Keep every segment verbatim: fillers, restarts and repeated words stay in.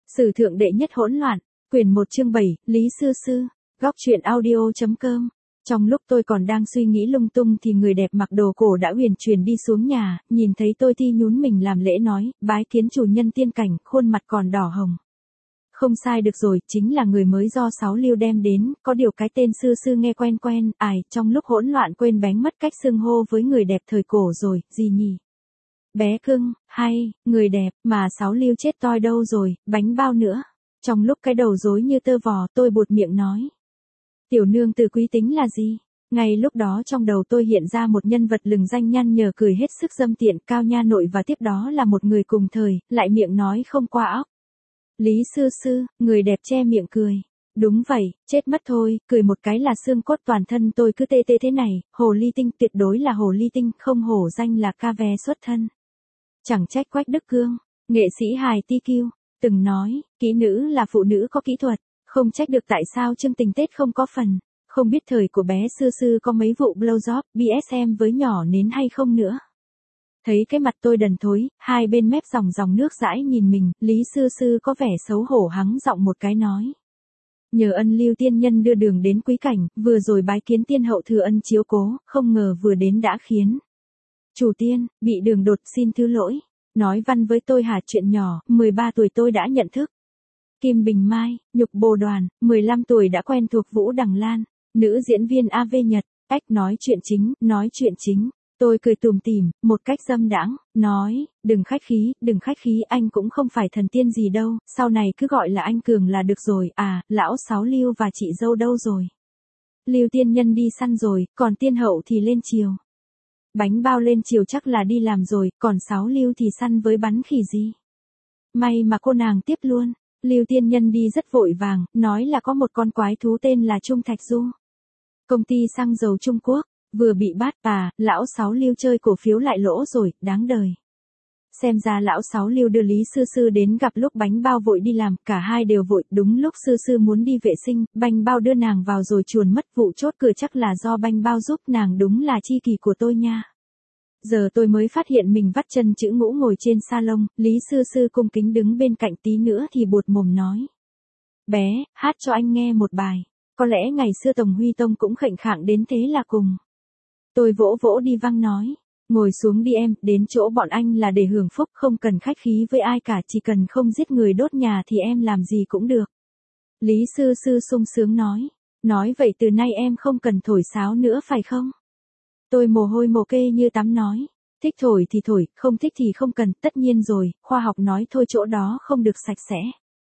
Sử thượng đệ nhất hỗn loạn, quyển một chương bảy, Lý Sư Sư, góc truyện audio.com. Trong lúc tôi còn đang suy nghĩ lung tung thì người đẹp mặc đồ cổ đã huyền chuyển đi xuống nhà, nhìn thấy tôi thì nhún mình làm lễ nói, bái kiến chủ nhân tiên cảnh, khuôn mặt còn đỏ hồng. Không sai được rồi, chính là người mới do Sáu Lưu đem đến, có điều cái tên Sư Sư nghe quen quen, ải, trong lúc hỗn loạn quên bén mất cách xưng hô với người đẹp thời cổ rồi, gì nhỉ? Bé cưng, hay, người đẹp, mà Sáu Lưu chết toi đâu rồi, bánh bao nữa. Trong lúc cái đầu rối như tơ vò, tôi buột miệng nói. Tiểu nương từ quý tính là gì? Ngay lúc đó trong đầu tôi hiện ra một nhân vật lừng danh nhăn nhở cười hết sức dâm tiện cao nha nội và tiếp đó là một người cùng thời, lại miệng nói không qua óc. Lý Sư Sư, người đẹp che miệng cười. Đúng vậy, chết mất thôi, cười một cái là xương cốt toàn thân tôi cứ tê tê thế này, hồ ly tinh tuyệt đối là hồ ly tinh, không hổ danh là ca ve xuất thân. Chẳng trách Quách Đức Cương, nghệ sĩ hài ti kiu, từng nói, kỹ nữ là phụ nữ có kỹ thuật, không trách được tại sao chương tình Tết không có phần, không biết thời của bé Sư Sư có mấy vụ blowjob, bê ét em với nhỏ nến hay không nữa. Thấy cái mặt tôi đần thối, hai bên mép dòng dòng nước dãi nhìn mình, Lý Sư Sư có vẻ xấu hổ hắng giọng một cái nói. Nhờ ân Lưu tiên nhân đưa đường đến quý cảnh, vừa rồi bái kiến tiên hậu thừa ân chiếu cố, không ngờ vừa đến đã khiến. Chủ tiên, bị đường đột xin thứ lỗi. Nói văn với tôi hả chuyện nhỏ, mười ba tuổi tôi đã nhận thức. Kim Bình Mai, Nhục Bồ Đoàn, mười lăm tuổi đã quen thuộc Vũ Đằng Lan, nữ diễn viên a vê Nhật, ách nói chuyện chính, nói chuyện chính. Tôi cười tủm tỉm, một cách dâm đãng, nói, đừng khách khí, đừng khách khí, anh cũng không phải thần tiên gì đâu, sau này cứ gọi là anh Cường là được rồi, à, lão Sáu Lưu và chị dâu đâu rồi? Lưu tiên nhân đi săn rồi, còn tiên hậu thì lên chiều. Bánh bao lên chiều chắc là đi làm rồi, còn Sáu Lưu thì săn với bắn khỉ gì? May mà cô nàng tiếp luôn, Lưu tiên nhân đi rất vội vàng, nói là có một con quái thú tên là Trung Thạch Du. Công ty xăng dầu Trung Quốc. Vừa bị bắt à, lão Sáu Lưu chơi cổ phiếu lại lỗ rồi, đáng đời. Xem ra lão Sáu Lưu đưa Lý Sư Sư đến gặp lúc bánh bao vội đi làm, cả hai đều vội, đúng lúc Sư Sư muốn đi vệ sinh, bánh bao đưa nàng vào rồi chuồn mất, vụ chốt cửa chắc là do bánh bao giúp nàng, đúng là chi kỷ của tôi nha. Giờ tôi mới phát hiện mình vắt chân chữ ngũ ngồi trên salon, Lý Sư Sư cung kính đứng bên cạnh tí nữa thì buột mồm nói. Bé, hát cho anh nghe một bài, có lẽ ngày xưa Tổng Huy Tông cũng khệnh khạng đến thế là cùng. Tôi vỗ vỗ đi văng nói, ngồi xuống đi em, đến chỗ bọn anh là để hưởng phúc, không cần khách khí với ai cả, chỉ cần không giết người đốt nhà thì em làm gì cũng được. Lý Sư Sư sung sướng nói, nói vậy từ nay em không cần thổi sáo nữa phải không? Tôi mồ hôi mồ kê như tắm nói, thích thổi thì thổi, không thích thì không cần, tất nhiên rồi, khoa học nói thôi chỗ đó không được sạch sẽ.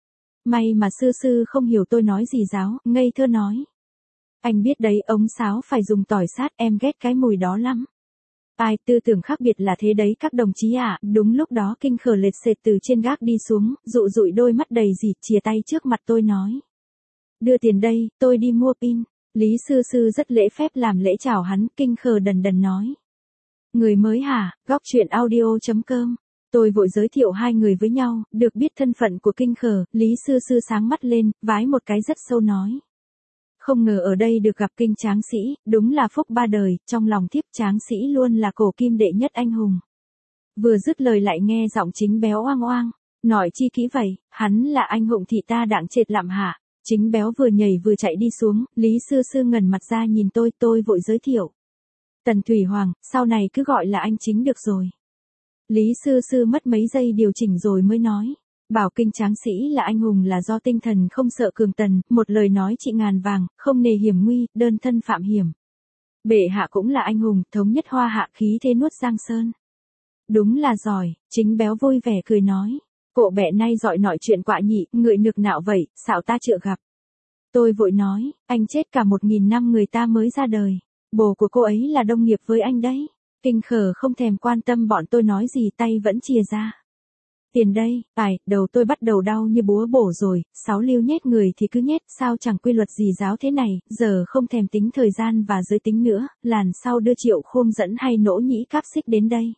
May mà Sư Sư không hiểu tôi nói gì giáo, ngây thơ nói. Anh biết đấy, ống sáo phải dùng tỏi sát, em ghét cái mùi đó lắm. Ai, tư tưởng khác biệt là thế đấy các đồng chí ạ, à. Đúng lúc đó Kinh Khờ lệt sệt từ trên gác đi xuống, dụ dụi đôi mắt đầy dì, chìa tay trước mặt tôi nói. Đưa tiền đây, tôi đi mua pin. Lý Sư Sư rất lễ phép làm lễ chào hắn, Kinh Khờ đần đần nói. Người mới hả, góc truyện audio.com. Tôi vội giới thiệu hai người với nhau, được biết thân phận của Kinh Khờ, Lý Sư Sư sáng mắt lên, vái một cái rất sâu nói. Không ngờ ở đây được gặp Kinh Tráng Sĩ, đúng là phúc ba đời, trong lòng thiếp Tráng Sĩ luôn là cổ kim đệ nhất anh hùng. Vừa dứt lời lại nghe giọng Chính Béo oang oang, nói chi kỹ vậy, hắn là anh hùng thị ta đặng trệt lạm hạ. Chính Béo vừa nhảy vừa chạy đi xuống, Lý Sư Sư ngẩn mặt ra nhìn tôi, tôi vội giới thiệu. Tần Thủy Hoàng, sau này cứ gọi là anh Chính được rồi. Lý Sư Sư mất mấy giây điều chỉnh rồi mới nói. Bảo Kinh Tráng Sĩ là anh hùng là do tinh thần không sợ cường tần, một lời nói trị ngàn vàng, không nề hiểm nguy, đơn thân phạm hiểm. Bệ hạ cũng là anh hùng, thống nhất hoa hạ khí thế nuốt Giang Sơn. Đúng là giỏi, Chính Béo vui vẻ cười nói. Cộ bẹ nay giỏi nói chuyện quạ nhị, ngợi nực nạo vậy, xạo ta chữa gặp. Tôi vội nói, anh chết cả một nghìn năm người ta mới ra đời. Bồ của cô ấy là đồng nghiệp với anh đấy. Kinh Khờ không thèm quan tâm bọn tôi nói gì, tay vẫn chìa ra. Tiền đây, phải, đầu tôi bắt đầu đau như búa bổ rồi, Sáu Lưu nhét người thì cứ nhét, sao chẳng quy luật gì giáo thế này, giờ không thèm tính thời gian và giới tính nữa, làn sau đưa Triệu Khôn dẫn hay Nỗ Nhĩ Cáp Xích đến đây.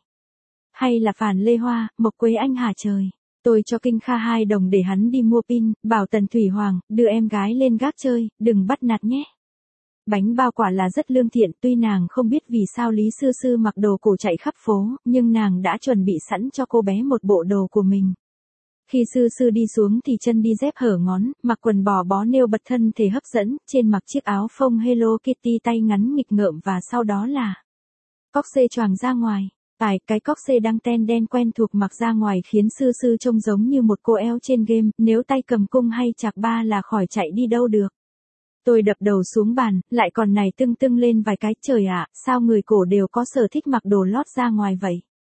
Hay là Phàn Lê Hoa, Mộc Quế Anh hả trời. Tôi cho Kinh Kha hai đồng để hắn đi mua pin, bảo Tần Thủy Hoàng, đưa em gái lên gác chơi, đừng bắt nạt nhé. Bánh bao quả là rất lương thiện, tuy nàng không biết vì sao Lý Sư Sư mặc đồ cổ chạy khắp phố, nhưng nàng đã chuẩn bị sẵn cho cô bé một bộ đồ của mình. Khi Sư Sư đi xuống thì chân đi dép hở ngón, mặc quần bò bó nêu bật thân thể hấp dẫn, trên mặc chiếc áo phông Hello Kitty tay ngắn nghịch ngợm và sau đó là cóc xê choàng ra ngoài. Tại cái cóc xê đăng ten đen quen thuộc mặc ra ngoài khiến Sư Sư trông giống như một cô eo trên game, nếu tay cầm cung hay chạc ba là khỏi chạy đi đâu được. Tôi đập đầu xuống bàn, lại còn này tưng tưng lên vài cái, trời ạ, sao người cổ đều có sở thích mặc đồ lót ra ngoài vậy?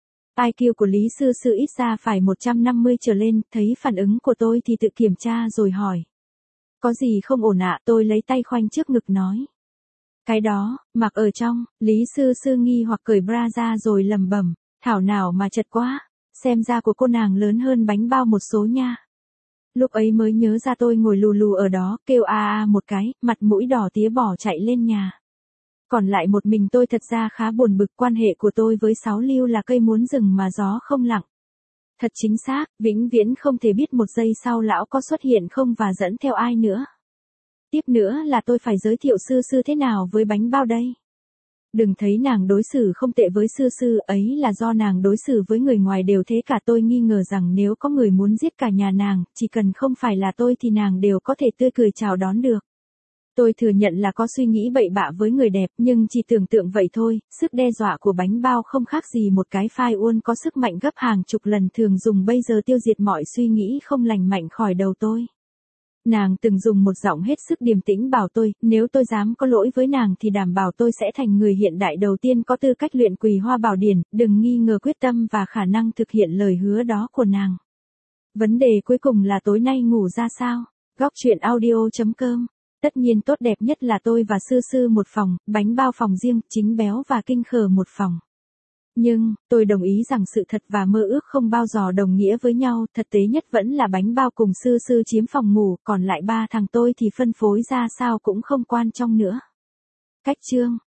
i kiu của Lý Sư Sư ít ra phải một trăm năm mươi trở lên, thấy phản ứng của tôi thì tự kiểm tra rồi hỏi. Có gì không ổn ạ? Tôi lấy tay khoanh trước ngực nói. Cái đó, mặc ở trong, Lý Sư Sư nghi hoặc cởi bra ra rồi lẩm bẩm, thảo nào mà chật quá, xem ra của cô nàng lớn hơn bánh bao một số nha. Lúc ấy mới nhớ ra tôi ngồi lù lù ở đó, kêu a a một cái, mặt mũi đỏ tía bỏ chạy lên nhà. Còn lại một mình tôi thật ra khá buồn bực, quan hệ của tôi với Sáu Lưu là cây muốn rừng mà gió không lặng. Thật chính xác, vĩnh viễn không thể biết một giây sau lão có xuất hiện không và dẫn theo ai nữa. Tiếp nữa là tôi phải giới thiệu Sư Sư thế nào với bánh bao đây. Đừng thấy nàng đối xử không tệ với Sư Sư, ấy là do nàng đối xử với người ngoài đều thế cả. Tôi nghi ngờ rằng nếu có người muốn giết cả nhà nàng, chỉ cần không phải là tôi thì nàng đều có thể tươi cười chào đón được. Tôi thừa nhận là có suy nghĩ bậy bạ với người đẹp, nhưng chỉ tưởng tượng vậy thôi, sức đe dọa của bánh bao không khác gì một cái phai uôn có sức mạnh gấp hàng chục lần thường dùng bây giờ tiêu diệt mọi suy nghĩ không lành mạnh khỏi đầu tôi. Nàng từng dùng một giọng hết sức điềm tĩnh bảo tôi, nếu tôi dám có lỗi với nàng thì đảm bảo tôi sẽ thành người hiện đại đầu tiên có tư cách luyện Quỳ Hoa Bảo Điển, đừng nghi ngờ quyết tâm và khả năng thực hiện lời hứa đó của nàng. Vấn đề cuối cùng là tối nay ngủ ra sao? Góc truyện audio chấm com. Tất nhiên tốt đẹp nhất là tôi và Sư Sư một phòng, bánh bao phòng riêng, chính béo và kinh khờ một phòng. Nhưng, tôi đồng ý rằng sự thật và mơ ước không bao giờ đồng nghĩa với nhau, thực tế nhất vẫn là bánh bao cùng Sư Sư chiếm phòng ngủ, còn lại ba thằng tôi thì phân phối ra sao cũng không quan trọng nữa. Cách chương